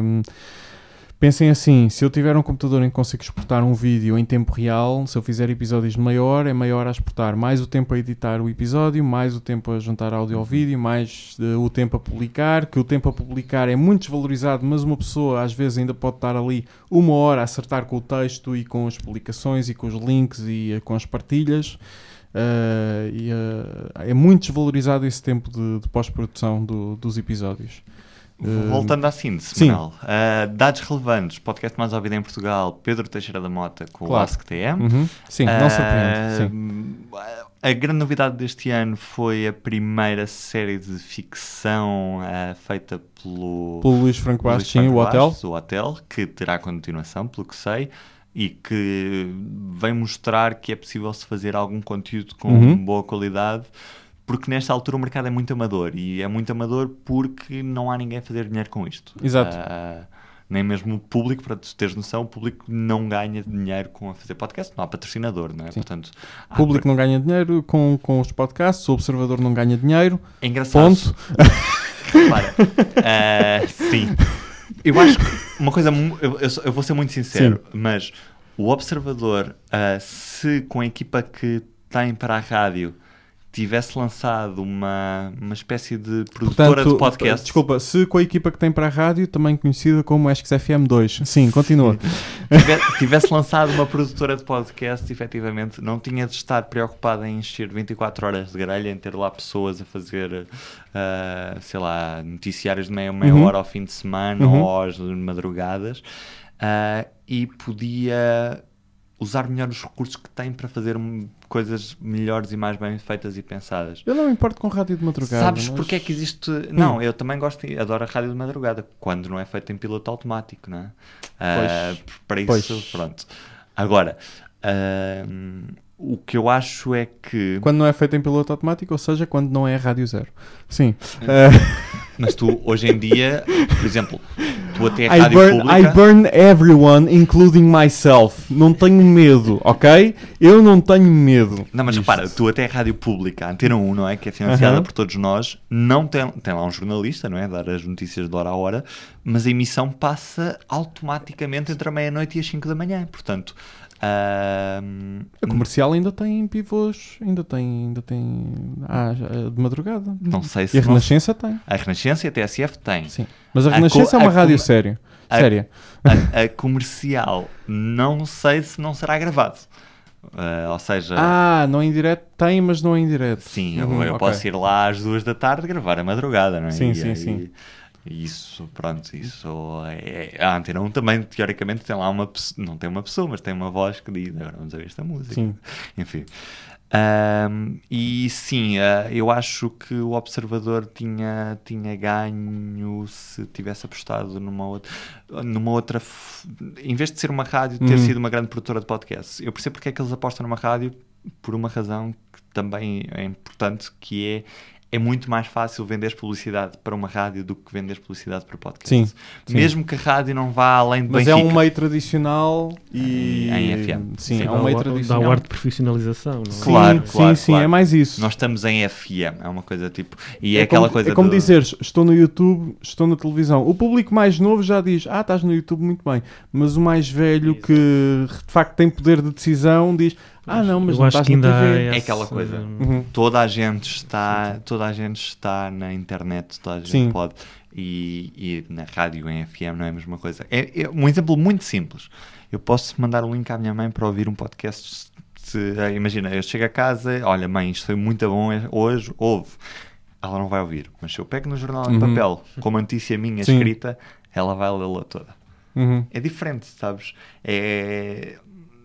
Pensem assim, se eu tiver um computador em que consigo exportar um vídeo em tempo real, se eu fizer episódios de meia hora, é meia hora a exportar, mais o tempo a editar o episódio, mais o tempo a juntar áudio ao vídeo, mais uh, o tempo a publicar, que o tempo a publicar é muito desvalorizado, mas uma pessoa às vezes ainda pode estar ali uma hora a acertar com o texto e com as publicações e com os links e uh, com as partilhas. Uh, e, uh, é muito desvalorizado esse tempo de, de pós-produção do, dos episódios. Uh, Voltando à síntese, sim. Manel. Uh, dados relevantes, podcast mais ouvido em Portugal, Pedro Teixeira da Mota com Claro. o Ask T M. Uhum. Sim, não surpreende. Sim. Uh, a grande novidade deste ano foi a primeira série de ficção uh, feita pelo, Pelo Luís Franco pelo Bastos, Luís sim, Franco o Hotel. Bastos, o Hotel, que terá continuação, pelo que sei, e que vem mostrar que é possível se fazer algum conteúdo com Uhum. boa qualidade, porque nesta altura o mercado é muito amador, e é muito amador porque não há ninguém a fazer dinheiro com isto. Exato. Uh, nem mesmo o público, para tu teres noção, o público não ganha dinheiro com a fazer podcast, não há patrocinador, não é? Sim. Portanto, O há público não ganha dinheiro com, com os podcasts, o observador não ganha dinheiro. É engraçado. Ponto. Repara, uh, sim. Eu acho que uma coisa, mu- eu, eu, eu vou ser muito sincero, mas o observador, uh, se com a equipa que tem para a rádio tivesse lançado uma, uma espécie de produtora Portanto, de podcast. desculpa, se com a equipa que tem para a rádio, também conhecida como Esques F M dois. Sim, continua. Tivesse, tivesse lançado uma produtora de podcast, efetivamente, não tinha de estar preocupado em encher vinte e quatro horas de grelha, em ter lá pessoas a fazer, uh, sei lá, noticiários de meia, meia Uhum. hora ao fim de semana Uhum. ou às madrugadas, uh, e podia usar melhor os recursos que tem para fazer um, coisas melhores e mais bem feitas e pensadas. Eu não me importo com rádio de madrugada. Sabes mas... porque é que existe... Não, eu também gosto e adoro a rádio de madrugada, quando não é feita em piloto automático, não é? Ah, para isso, Pois. pronto. Agora, ah, o que eu acho é que... Quando não é feito em piloto automático, ou seja, quando não é rádio zero. Sim. Uh, Mas tu, hoje em dia, por exemplo, tu até a I, rádio burn, pública... I burn everyone, including myself. Não tenho medo, ok? Eu não tenho medo. Não, mas disto. repara, tu até a rádio pública, a Antena um, não é? Que é financiada Aham. por todos nós, não tem, tem lá um jornalista, não é? Dar as notícias de hora a hora, mas a emissão passa automaticamente entre a meia-noite e as cinco da manhã. Portanto, ah, A comercial ainda tem pivôs, ainda tem, ainda tem ah, já, de madrugada. não sei se... E a não- Renascença tem. a Renascença e a T S F tem. Sim. Mas a A Renascença co- é uma a rádio com- séria. a- séria. A, a comercial, não sei se não será gravado. Ah, ou seja... Ah, não é em direto? Tem, mas não é em direto. Sim, Uhum, eu, eu ok. posso ir lá às duas da tarde gravar a madrugada, não é? Sim, E sim, aí- sim. Isso, pronto, isso é... A Antena um também, teoricamente, tem lá uma pessoa, não tem uma pessoa, mas tem uma voz que diz, agora vamos ouvir esta música. Sim. Enfim. Um, e sim, uh, eu acho que o Observador tinha, tinha ganho se tivesse apostado numa outra, numa outra f... em vez de ser uma rádio, ter uhum. sido uma grande produtora de podcasts. Eu percebo porque é que eles apostam numa rádio, por uma razão que também é importante, que é é muito mais fácil vender publicidade para uma rádio do que vender publicidade para podcast. Sim, sim. Mesmo que a rádio não vá além de Mas Benfica. é um meio tradicional e... Em F M. Sim, Sim, é um meio dá, tradicional. dá o ar de profissionalização, não é? Sim, Claro, sim, claro, sim, claro. é mais isso. Nós estamos em F M, é uma coisa tipo... E é, É aquela como, coisa é como do... dizeres, estou no YouTube, estou na televisão. O público mais novo já diz, ah, estás no YouTube, muito bem. Mas o mais velho, Exato. que de facto tem poder de decisão, diz, ah não, mas eu não acho estás que na ainda T V. há É esse- aquela coisa. Uhum. Toda a gente está, toda a gente está na internet, toda a gente Sim. pode. E, e na rádio, em F M, não é a mesma coisa. É, é um exemplo muito simples. Eu posso mandar o link à minha mãe para ouvir um podcast. Se, imagina, eu chego a casa, olha mãe, isto foi muito bom hoje, ouve. Ela não vai ouvir. Mas se eu pego no jornal em Uhum. papel, com uma notícia minha Sim. escrita, ela vai lê-la toda. Uhum. É diferente, sabes? É...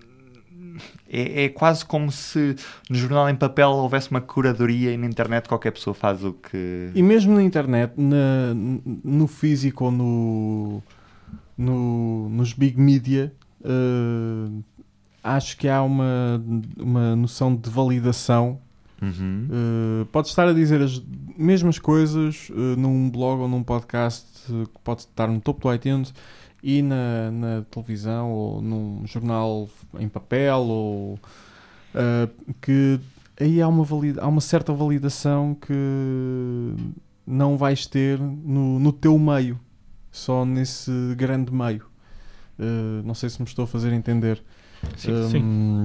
É, é quase como se no jornal em papel houvesse uma curadoria e na internet qualquer pessoa faz o que... E mesmo na internet, na, no físico ou no, no, nos big media, uh, acho que há uma, uma noção de validação. Uhum. Uh, pode estar a dizer as mesmas coisas uh, num blog ou num podcast uh, que pode estar no topo do iTunes e na, na televisão ou num jornal em papel ou uh, que aí há uma, valida, há uma certa validação que não vais ter no, no teu meio, só nesse grande meio. Uh, não sei se me estou a fazer entender. Sim, Um, sim.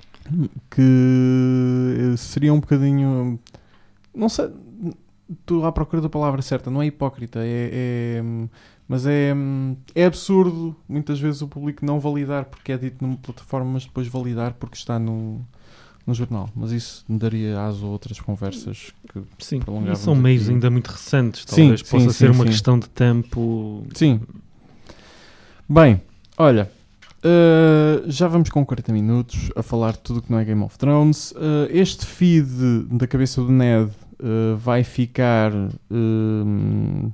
Que seria um bocadinho, não sei, estou à procura da palavra certa, não é hipócrita, é, é mas é, é absurdo muitas vezes o público não validar porque é dito numa plataforma, mas depois validar porque está no, no jornal. Mas isso me daria aso a outras conversas que Sim, prolongávamos e são meios aqui. ainda muito recentes, Sim, talvez sim, possa sim, ser uma sim. questão de tempo. Sim. Bem, olha, uh, já vamos com quarenta minutos a falar de tudo que não é Game of Thrones. Uh, este feed da cabeça do Ned uh, vai ficar... Uh,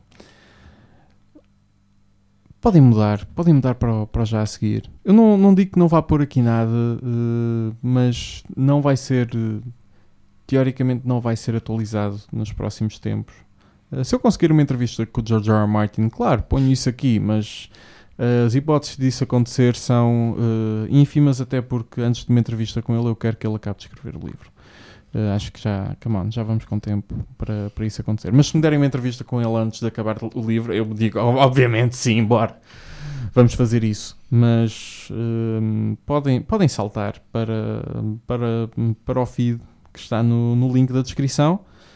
podem mudar, podem mudar para o, para o já a seguir. Eu não, não digo que não vá pôr aqui nada, uh, mas não vai ser... Uh, teoricamente não vai ser atualizado nos próximos tempos. Uh, se eu conseguir uma entrevista com o George R. R. Martin, claro, ponho isso aqui, mas... Uh, as hipóteses disso acontecer são uh, ínfimas, até porque antes de uma entrevista com ele eu quero que ele acabe de escrever o livro. Uh, acho que já, come on, já vamos com tempo para, para isso acontecer. Mas se me derem uma entrevista com ele antes de acabar o livro, eu digo, obviamente, sim, bora. Vamos fazer isso. Mas uh, podem, podem saltar para, para, para o feed que está no, no link da descrição.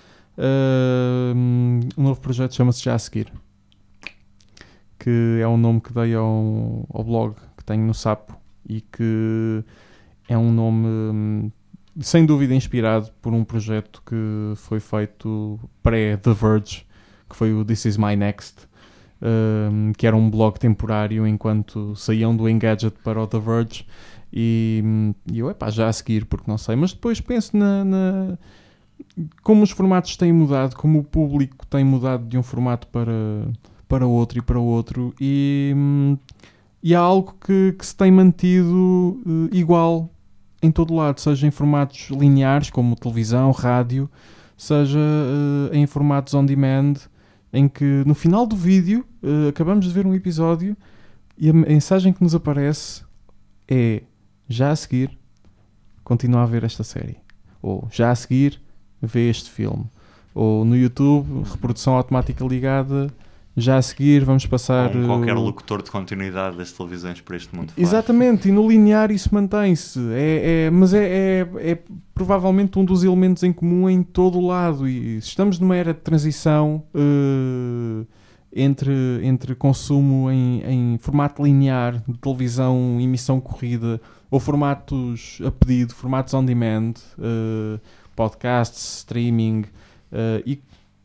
Uh, o novo projeto chama-se Já a Seguir, que é um nome que dei ao, ao blog que tenho no Sapo e que é um nome sem dúvida inspirado por um projeto que foi feito pré-The Verge, que foi o This Is My Next, um, que era um blog temporário enquanto saíam do Engadget para o The Verge, e, e eu, epá, já a seguir, porque não sei, mas depois penso na, na como os formatos têm mudado, como o público tem mudado de um formato para, para outro e para outro, e, e há algo que, que se tem mantido uh, igual em todo lado, seja em formatos lineares como televisão, rádio, seja uh, em formatos on demand, em que no final do vídeo uh, acabamos de ver um episódio e a mensagem que nos aparece é: já a seguir continua a ver esta série, ou já a seguir vê este filme, ou no YouTube reprodução automática ligada, já a seguir vamos passar... Como qualquer uh, locutor de continuidade das televisões para este mundo. Exatamente, e no linear isso mantém-se, é, é, mas é, é, é provavelmente um dos elementos em comum em todo o lado, e estamos numa era de transição uh, entre, entre consumo em, em formato linear de televisão, emissão corrida, ou formatos a pedido, formatos on demand, uh, podcasts, streaming, uh, e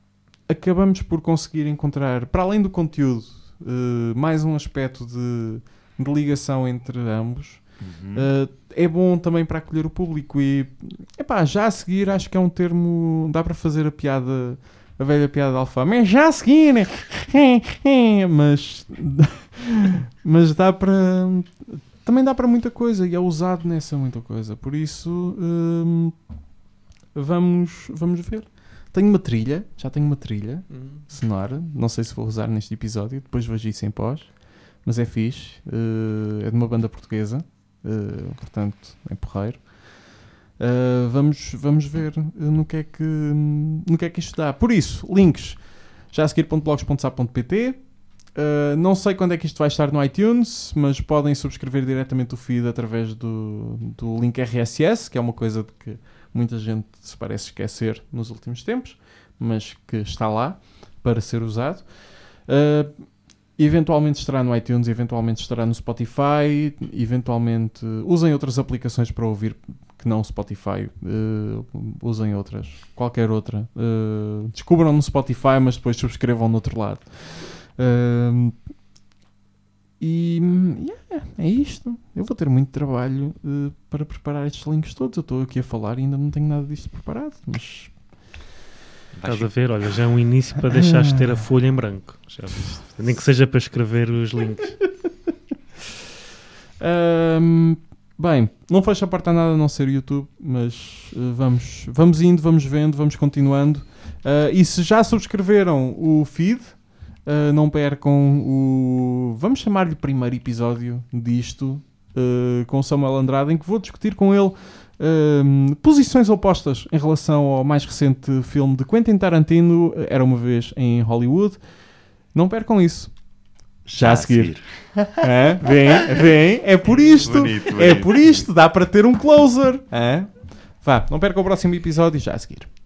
acabamos por conseguir encontrar, para além do conteúdo, uh, mais um aspecto de, de ligação entre ambos. Uhum. Uh, é bom também para acolher o público e, epá, já a seguir acho que é um termo, dá para fazer a piada, a velha piada de Alfama, é já a seguir, né? mas mas dá para, também dá para muita coisa e é usado nessa muita coisa, por isso um, vamos, vamos ver. Tenho uma trilha, já tenho uma trilha Hum. sonora, não sei se vou usar neste episódio, depois vejo isso em pós, mas é fixe, uh, é de uma banda portuguesa, uh, portanto é porreiro. Uh, vamos, vamos ver no que, é que, no que é que isto dá. Por isso, links já a seguir ponto blogs ponto sap ponto pt. Uh, não sei quando é que isto vai estar no iTunes, mas podem subscrever diretamente o feed através do, do link R S S, que é uma coisa de que muita gente se parece esquecer nos últimos tempos, mas que está lá para ser usado. Uh, eventualmente estará no iTunes, eventualmente estará no Spotify, eventualmente usem outras aplicações para ouvir que não Spotify, uh, usem outras, qualquer outra. Uh, descubram no Spotify, mas depois subscrevam no outro lado. Uh, e yeah, é isto. Eu vou ter muito trabalho uh, para preparar estes links todos. Eu estou aqui a falar e ainda não tenho nada disto preparado, mas estás a ver, olha, já é um início para deixares de ter a folha em branco, já viste? Nem que seja para escrever os links. um, bem, não fecha a porta a nada a não ser o YouTube, mas uh, vamos, vamos indo, vamos vendo, vamos continuando. Uh, e se já subscreveram o feed, Uh, não percam o... vamos chamar-lhe primeiro episódio disto, uh, com o Samuel Andrade, em que vou discutir com ele uh, posições opostas em relação ao mais recente filme de Quentin Tarantino, Era Uma Vez em Hollywood. Não percam isso. Já, já a seguir. É, vem, vem. É por isto. Bonito, bonito. É por isto. Dá para ter um closer. É? Vá, não percam o próximo episódio já a seguir.